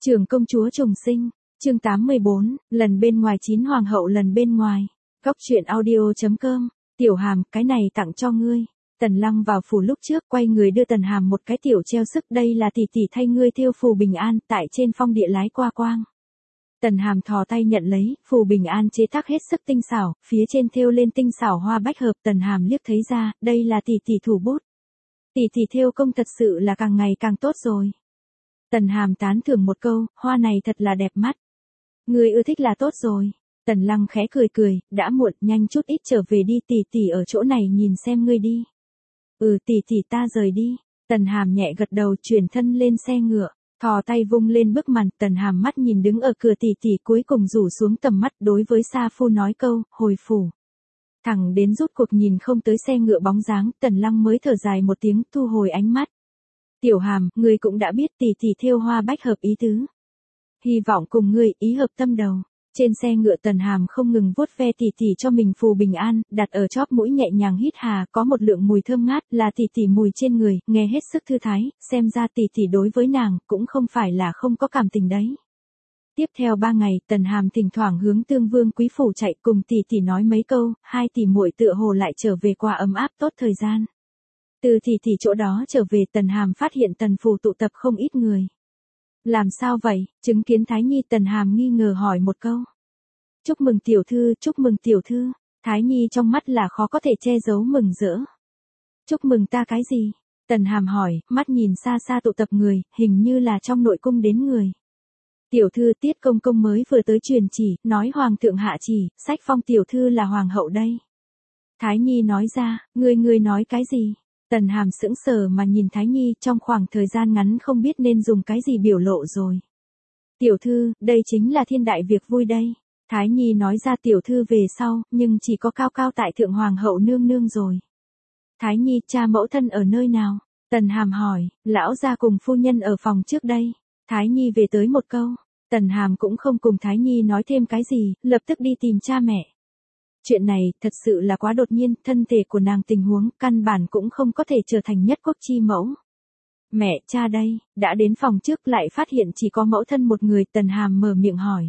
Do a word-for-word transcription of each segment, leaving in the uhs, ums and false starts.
Trưởng công chúa trùng sinh, chương tám mươi bốn, lần bên ngoài chín hoàng hậu lần bên ngoài. Góc truyện audio chấm com, Tiểu Hàm, cái này tặng cho ngươi. Tần Lăng vào phủ lúc trước quay người đưa Tần Hàm một cái tiểu treo sức, đây là tỷ tỷ thay ngươi thêu phù bình an, tại trên phong địa lái qua quang. Tần Hàm thò tay nhận lấy, phù bình an chế tác hết sức tinh xảo, phía trên thêu lên tinh xảo hoa bách hợp. Tần Hàm liếc thấy ra, đây là tỷ tỷ thủ bút. Tỷ tỷ thêu công thật sự là càng ngày càng tốt rồi. Tần Hàm tán thưởng một câu, hoa này thật là đẹp mắt. Ngươi ưa thích là tốt rồi. Tần Lăng khẽ cười cười, đã muộn, nhanh chút ít trở về đi, tỷ tỷ ở chỗ này nhìn xem ngươi đi. Ừ, tỷ tỷ ta rời đi. Tần Hàm nhẹ gật đầu, chuyển thân lên xe ngựa, thò tay vung lên bức màn. Tần Hàm mắt nhìn đứng ở cửa tỷ tỷ, cuối cùng rủ xuống tầm mắt, đối với Sa Phu nói câu, hồi phủ. Thẳng đến rút cuộc nhìn không tới xe ngựa bóng dáng, Tần Lăng mới thở dài một tiếng, thu hồi ánh mắt. Tiểu Hàm, ngươi cũng đã biết tỷ tỷ thêu hoa bách hợp ý tứ. Hy vọng cùng ngươi ý hợp tâm đầu. Trên xe ngựa Tần Hàm không ngừng vuốt ve tỷ tỷ cho mình phù bình an, đặt ở chóp mũi nhẹ nhàng hít hà, có một lượng mùi thơm ngát, là tỷ tỷ mùi trên người, nghe hết sức thư thái, xem ra tỷ tỷ đối với nàng cũng không phải là không có cảm tình đấy. Tiếp theo ba ngày, Tần Hàm thỉnh thoảng hướng Tương Vương quý phủ chạy, cùng tỷ tỷ nói mấy câu, hai tỷ muội tựa hồ lại trở về qua ấm áp tốt thời gian. Từ tỷ tỷ chỗ đó trở về, Tần Hàm phát hiện Tần phủ tụ tập không ít người. Làm sao vậy? Chứng kiến Thái Nhi, Tần Hàm nghi ngờ hỏi một câu. Chúc mừng tiểu thư, chúc mừng tiểu thư. Thái Nhi trong mắt là khó có thể che giấu mừng rỡ. Chúc mừng ta cái gì? Tần Hàm hỏi, mắt nhìn xa xa tụ tập người, hình như là trong nội cung đến người. Tiểu thư, Tiết công công mới vừa tới truyền chỉ, nói hoàng thượng hạ chỉ, sách phong tiểu thư là hoàng hậu đây. Thái Nhi nói ra, ngươi ngươi nói cái gì? Tần Hàm sững sờ mà nhìn Thái Nhi, trong khoảng thời gian ngắn không biết nên dùng cái gì biểu lộ rồi. Tiểu thư, đây chính là thiên đại việc vui đây. Thái Nhi nói ra, tiểu thư về sau, nhưng chỉ có cao cao tại thượng hoàng hậu nương nương rồi. Thái Nhi, cha mẫu thân ở nơi nào? Tần Hàm hỏi, lão gia cùng phu nhân ở phòng trước đây. Thái Nhi về tới một câu. Tần Hàm cũng không cùng Thái Nhi nói thêm cái gì, lập tức đi tìm cha mẹ. Chuyện này thật sự là quá đột nhiên, thân thể của nàng tình huống căn bản cũng không có thể trở thành nhất quốc chi mẫu. Mẹ, cha đây, đã đến phòng trước lại phát hiện chỉ có mẫu thân một người. Tần Hàm mở miệng hỏi.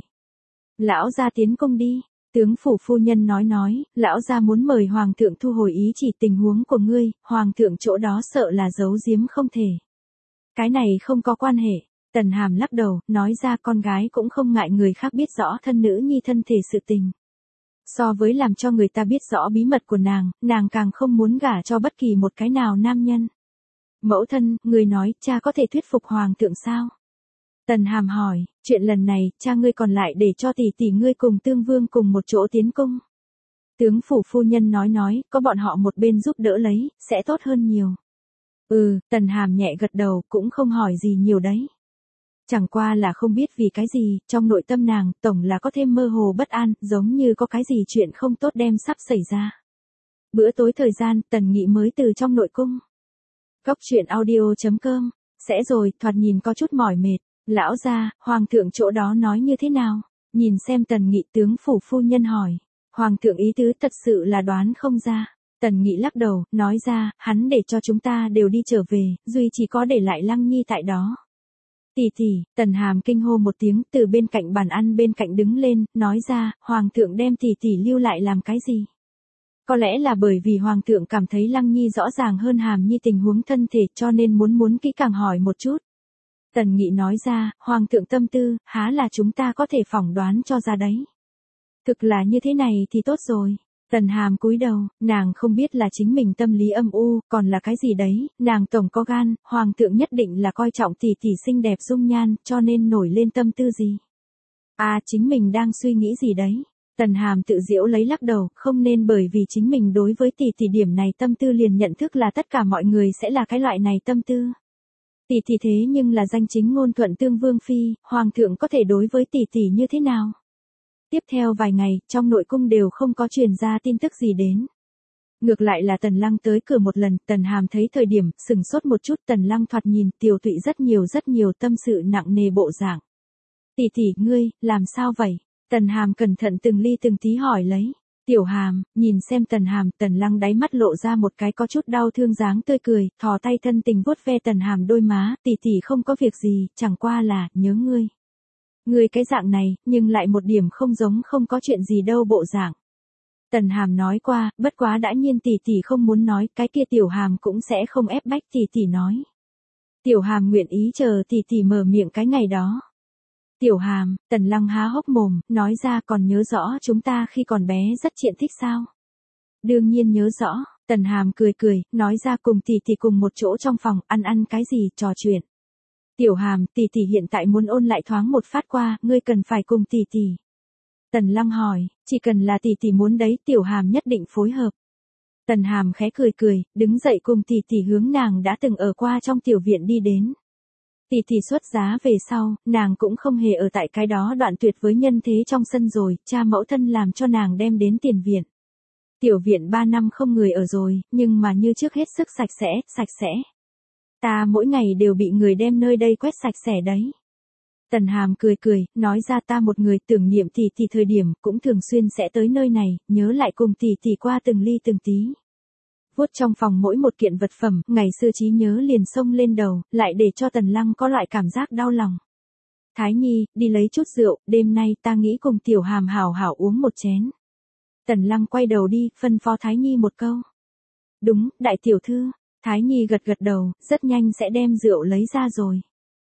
Lão gia tiến cung đi. Tướng phủ phu nhân nói nói, lão gia muốn mời hoàng thượng thu hồi ý chỉ, tình huống của ngươi, hoàng thượng chỗ đó sợ là giấu giếm không thể. Cái này không có quan hệ. Tần Hàm lắc đầu, nói ra con gái cũng không ngại người khác biết rõ thân nữ nhi thân thể sự tình. So với làm cho người ta biết rõ bí mật của nàng, nàng càng không muốn gả cho bất kỳ một cái nào nam nhân. Mẫu thân, người nói, cha có thể thuyết phục hoàng thượng sao? Tần Hàm hỏi, chuyện lần này, cha ngươi còn lại để cho tỷ tỷ ngươi cùng Tương Vương cùng một chỗ tiến cung. Tướng phủ phu nhân nói nói, có bọn họ một bên giúp đỡ lấy, sẽ tốt hơn nhiều. Ừ, Tần Hàm nhẹ gật đầu, cũng không hỏi gì nhiều đấy. Chẳng qua là không biết vì cái gì, trong nội tâm nàng, tổng là có thêm mơ hồ bất an, giống như có cái gì chuyện không tốt đem sắp xảy ra. Bữa tối thời gian, Tần Nghị mới từ trong nội cung. Góc truyện audio chấm com, sẽ rồi, thoạt nhìn có chút mỏi mệt. Lão gia, hoàng thượng chỗ đó nói như thế nào? Nhìn xem Tần Nghị, tướng phủ phu nhân hỏi. Hoàng thượng ý tứ thật sự là đoán không ra. Tần Nghị lắc đầu, nói ra, hắn để cho chúng ta đều đi trở về, duy chỉ có để lại Lăng Nhi tại đó. Tỷ tỷ, Tần Hàm kinh hô một tiếng, từ bên cạnh bàn ăn bên cạnh đứng lên, nói ra, hoàng thượng đem tỷ tỷ lưu lại làm cái gì? Có lẽ là bởi vì hoàng thượng cảm thấy Lăng Nhi rõ ràng hơn Hàm Nhi tình huống thân thể, cho nên muốn muốn kỹ càng hỏi một chút. Tần Nghị nói ra, hoàng thượng tâm tư, há là chúng ta có thể phỏng đoán cho ra đấy. Thực là như thế này thì tốt rồi. Tần Hàm cúi đầu, nàng không biết là chính mình tâm lý âm u, còn là cái gì đấy, nàng tổng có gan, hoàng thượng nhất định là coi trọng tỷ tỷ xinh đẹp dung nhan, cho nên nổi lên tâm tư gì. À, chính mình đang suy nghĩ gì đấy. Tần Hàm tự giễu lấy lắc đầu, không nên bởi vì chính mình đối với tỷ tỷ điểm này tâm tư liền nhận thức là tất cả mọi người sẽ là cái loại này tâm tư. Tỷ tỷ thế nhưng là danh chính ngôn thuận Tương Vương phi, hoàng thượng có thể đối với tỷ tỷ như thế nào? Tiếp theo vài ngày, trong nội cung đều không có truyền ra tin tức gì đến. Ngược lại là Tần Lăng tới cửa một lần, Tần Hàm thấy thời điểm, sừng sốt một chút. Tần Lăng thoạt nhìn, tiều tụy rất nhiều rất nhiều, tâm sự nặng nề bộ dạng. Tỷ tỷ, ngươi, làm sao vậy? Tần Hàm cẩn thận từng ly từng tí hỏi lấy. Tiểu Hàm, nhìn xem Tần Hàm, Tần Lăng đáy mắt lộ ra một cái có chút đau thương dáng tươi cười, thò tay thân tình vuốt ve Tần Hàm đôi má, tỷ tỷ không có việc gì, chẳng qua là, nhớ ngươi. Ngươi cái dạng này, nhưng lại một điểm không giống không có chuyện gì đâu bộ dạng. Tần Hàm nói qua, bất quá đã nhiên tỷ tỷ không muốn nói, cái kia Tiểu Hàm cũng sẽ không ép bách tỷ tỷ nói. Tiểu Hàm nguyện ý chờ tỷ tỷ mở miệng cái ngày đó. Tiểu Hàm, Tần Lăng há hốc mồm, nói ra còn nhớ rõ chúng ta khi còn bé rất triện thích sao? Đương nhiên nhớ rõ, Tần Hàm cười cười, nói ra cùng tỷ tỷ cùng một chỗ trong phòng, ăn ăn cái gì, trò chuyện. Tiểu Hàm, tỷ tỷ hiện tại muốn ôn lại thoáng một phát qua, ngươi cần phải cùng tỷ tỷ. Tần Lăng hỏi, chỉ cần là tỷ tỷ muốn đấy, Tiểu Hàm nhất định phối hợp. Tần Hàm khẽ cười cười, đứng dậy cùng tỷ tỷ hướng nàng đã từng ở qua trong tiểu viện đi đến. Tỷ tỷ xuất giá về sau, nàng cũng không hề ở tại cái đó đoạn tuyệt với nhân thế trong sân rồi, cha mẫu thân làm cho nàng đem đến tiền viện. Tiểu viện ba năm không người ở rồi, nhưng mà như trước hết sức sạch sẽ, sạch sẽ. Ta mỗi ngày đều bị người đem nơi đây quét sạch sẽ đấy. Tần Hàm cười cười, nói ra ta một người tưởng niệm tỷ tỷ thời điểm, cũng thường xuyên sẽ tới nơi này, nhớ lại cùng tỷ tỷ qua từng ly từng tí. Vuốt trong phòng mỗi một kiện vật phẩm, ngày xưa trí nhớ liền xông lên đầu, lại để cho Tần Lăng có loại cảm giác đau lòng. Thái Nhi, đi lấy chút rượu, đêm nay ta nghĩ cùng Tiểu Hàm hảo hảo uống một chén. Tần Lăng quay đầu đi, phân phó Thái Nhi một câu. Đúng, đại tiểu thư. Thái Nhi gật gật đầu, rất nhanh sẽ đem rượu lấy ra rồi.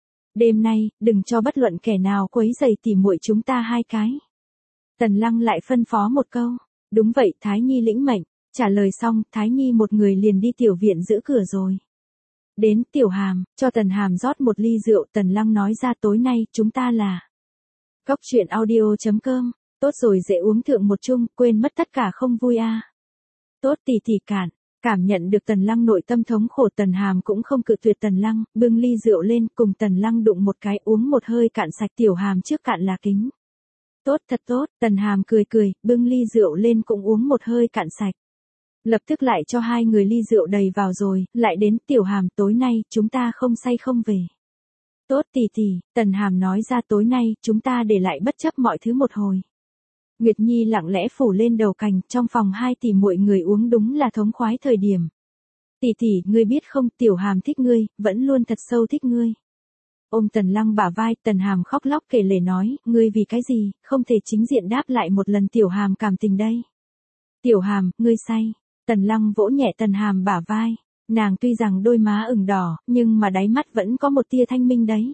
Đêm nay, đừng cho bất luận kẻ nào quấy rầy tỉ muội chúng ta hai cái. Tần Lăng lại phân phó một câu. Đúng vậy, Thái Nhi lĩnh mệnh. Trả lời xong, Thái Nhi một người liền đi tiểu viện giữ cửa rồi. Đến Tiểu Hàm, cho Tần Hàm rót một ly rượu, Tần Lăng nói ra tối nay, chúng ta là Cốc truyện audio chấm com. Tốt rồi dễ uống thượng một chung, quên mất tất cả không vui a. Tốt tỷ tỷ cạn. Cảm nhận được Tần Lăng nội tâm thống khổ, Tần Hàm cũng không cự tuyệt Tần Lăng, bưng ly rượu lên cùng Tần Lăng đụng một cái, uống một hơi cạn sạch. Tiểu Hàm trước cạn là kính. Tốt thật tốt, Tần Hàm cười cười, bưng ly rượu lên cũng uống một hơi cạn sạch. Lập tức lại cho hai người ly rượu đầy vào rồi, lại đến Tiểu Hàm tối nay, chúng ta không say không về. Tốt tỷ tỷ, Tần Hàm nói ra tối nay, chúng ta để lại bất chấp mọi thứ một hồi. Nguyệt Nhi lặng lẽ phủ lên đầu cành, trong phòng hai tỷ muội người uống đúng là thống khoái thời điểm. Tỷ tỷ, ngươi biết không, Tiểu Hàm thích ngươi, vẫn luôn thật sâu thích ngươi. Ôm Tần Lăng bả vai, Tần Hàm khóc lóc kể lể nói, ngươi vì cái gì, không thể chính diện đáp lại một lần Tiểu Hàm cảm tình đây. Tiểu Hàm, ngươi say. Tần Lăng vỗ nhẹ Tần Hàm bả vai. Nàng tuy rằng đôi má ửng đỏ, nhưng mà đáy mắt vẫn có một tia thanh minh đấy.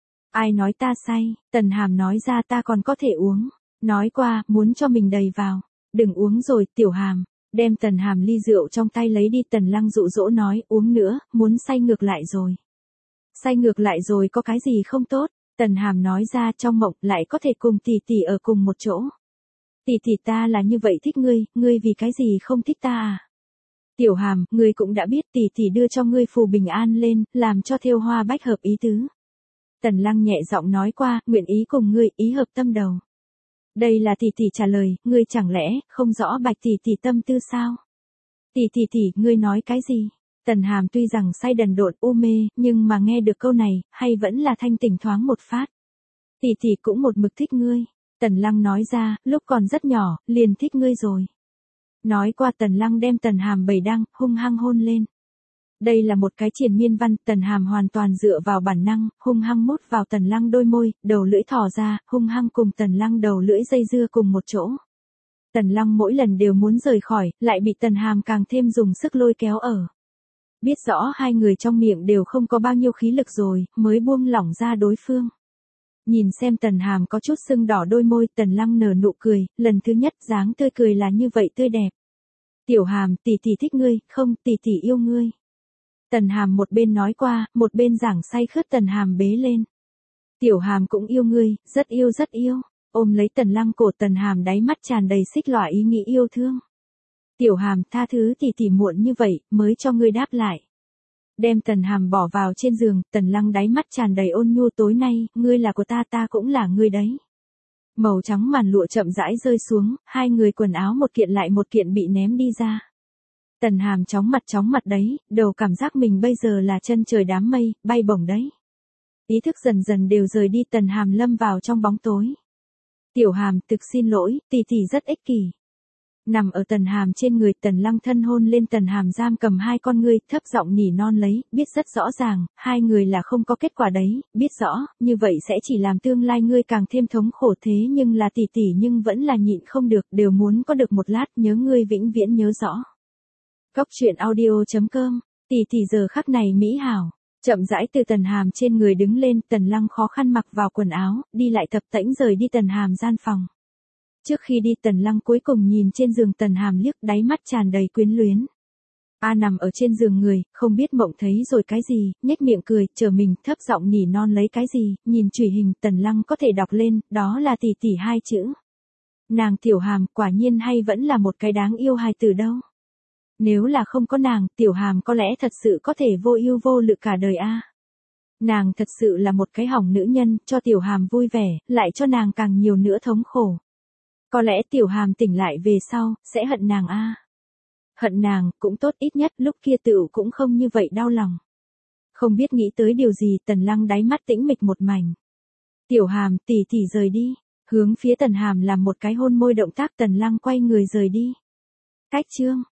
Ai nói ta say, Tần Hàm nói ra ta còn có thể uống. Nói qua, muốn cho mình đầy vào. Đừng uống rồi, Tiểu Hàm. Đem Tần Hàm ly rượu trong tay lấy đi, Tần Lăng dụ dỗ nói, uống nữa, muốn say ngược lại rồi. Say ngược lại rồi có cái gì không tốt? Tần Hàm nói ra trong mộng lại có thể cùng tỷ tỷ ở cùng một chỗ. Tỷ tỷ ta là như vậy thích ngươi, ngươi vì cái gì không thích ta à? Tiểu Hàm, ngươi cũng đã biết tỷ tỷ đưa cho ngươi phù bình an lên, làm cho thêu hoa bách hợp ý tứ. Tần Lăng nhẹ giọng nói qua, nguyện ý cùng ngươi, ý hợp tâm đầu. Đây là tỷ tỷ trả lời, ngươi chẳng lẽ không rõ bạch tỷ tỷ tâm tư sao? Tỷ tỷ tỷ, ngươi nói cái gì? Tần Hàm tuy rằng say đần độn u mê, nhưng mà nghe được câu này, hay vẫn là thanh tỉnh thoáng một phát. Tỷ tỷ cũng một mực thích ngươi. Tần Lăng nói ra, lúc còn rất nhỏ, liền thích ngươi rồi. Nói qua Tần Lăng đem Tần Hàm bầy đăng, hung hăng hôn lên. Đây là một cái triền miên văn, Tần Hàm hoàn toàn dựa vào bản năng, hung hăng mút vào Tần Lăng đôi môi, đầu lưỡi thò ra, hung hăng cùng Tần Lăng đầu lưỡi dây dưa cùng một chỗ. Tần Lăng mỗi lần đều muốn rời khỏi, lại bị Tần Hàm càng thêm dùng sức lôi kéo ở. Biết rõ hai người trong miệng đều không có bao nhiêu khí lực rồi, mới buông lỏng ra đối phương. Nhìn xem Tần Hàm có chút sưng đỏ đôi môi, Tần Lăng nở nụ cười, lần thứ nhất dáng tươi cười là như vậy tươi đẹp. Tiểu Hàm, tỷ tỷ thích ngươi, không, tỷ tỷ yêu ngươi. Tần Hàm một bên nói qua, một bên giảng say khướt Tần Hàm bế lên. Tiểu Hàm cũng yêu ngươi, rất yêu rất yêu. Ôm lấy Tần Lăng cổ, Tần Hàm đáy mắt tràn đầy xích lõa ý nghĩ yêu thương. Tiểu Hàm, tha thứ tỷ tỷ muộn như vậy, mới cho ngươi đáp lại. Đem Tần Hàm bỏ vào trên giường, Tần Lăng đáy mắt tràn đầy ôn nhu, tối nay, ngươi là của ta, ta cũng là ngươi đấy. Màu trắng màn lụa chậm rãi rơi xuống, hai người quần áo một kiện lại một kiện bị ném đi ra. Tần Hàm chóng mặt chóng mặt đấy, đầu cảm giác mình bây giờ là chân trời đám mây, bay bổng đấy. Ý thức dần dần đều rời đi, Tần Hàm lâm vào trong bóng tối. Tiểu Hàm, thực xin lỗi, tỷ tỷ rất ích kỷ. Nằm ở Tần Hàm trên người, Tần Lăng thân hôn lên Tần Hàm, giam cầm hai con ngươi, thấp giọng nỉ non lấy, biết rất rõ ràng, hai người là không có kết quả đấy, biết rõ, như vậy sẽ chỉ làm tương lai ngươi càng thêm thống khổ, thế nhưng là tỷ tỷ nhưng vẫn là nhịn không được, đều muốn có được một lát, nhớ ngươi vĩnh viễn nhớ rõ. Cốc truyện audio chấm com, tỷ tỷ giờ khắc này mỹ hảo. Chậm rãi từ Tần Hàm trên người đứng lên, Tần Lăng khó khăn mặc vào quần áo, đi lại tập tễnh rời đi Tần Hàm gian phòng. Trước khi đi, Tần Lăng cuối cùng nhìn trên giường Tần Hàm liếc, đáy mắt tràn đầy quyến luyến. A nằm ở trên giường người, không biết mộng thấy rồi cái gì, nhếch miệng cười, chờ mình, thấp giọng nỉ non lấy cái gì, nhìn chủy hình, Tần Lăng có thể đọc lên, đó là tỷ tỷ hai chữ. Nàng Tiểu Hàm, quả nhiên hay vẫn là một cái đáng yêu hài tử đâu. Nếu là không có nàng, Tiểu Hàm có lẽ thật sự có thể vô ưu vô lự cả đời a. Nàng thật sự là một cái hỏng nữ nhân, cho Tiểu Hàm vui vẻ, lại cho nàng càng nhiều nữa thống khổ. Có lẽ Tiểu Hàm tỉnh lại về sau, sẽ hận nàng a. Hận nàng, cũng tốt, ít nhất lúc kia tựu cũng không như vậy đau lòng. Không biết nghĩ tới điều gì, Tần Lăng đáy mắt tĩnh mịch một mảnh. Tiểu Hàm, tỷ tỷ rời đi, hướng phía Tần Hàm làm một cái hôn môi động tác, Tần Lăng quay người rời đi. Cách chương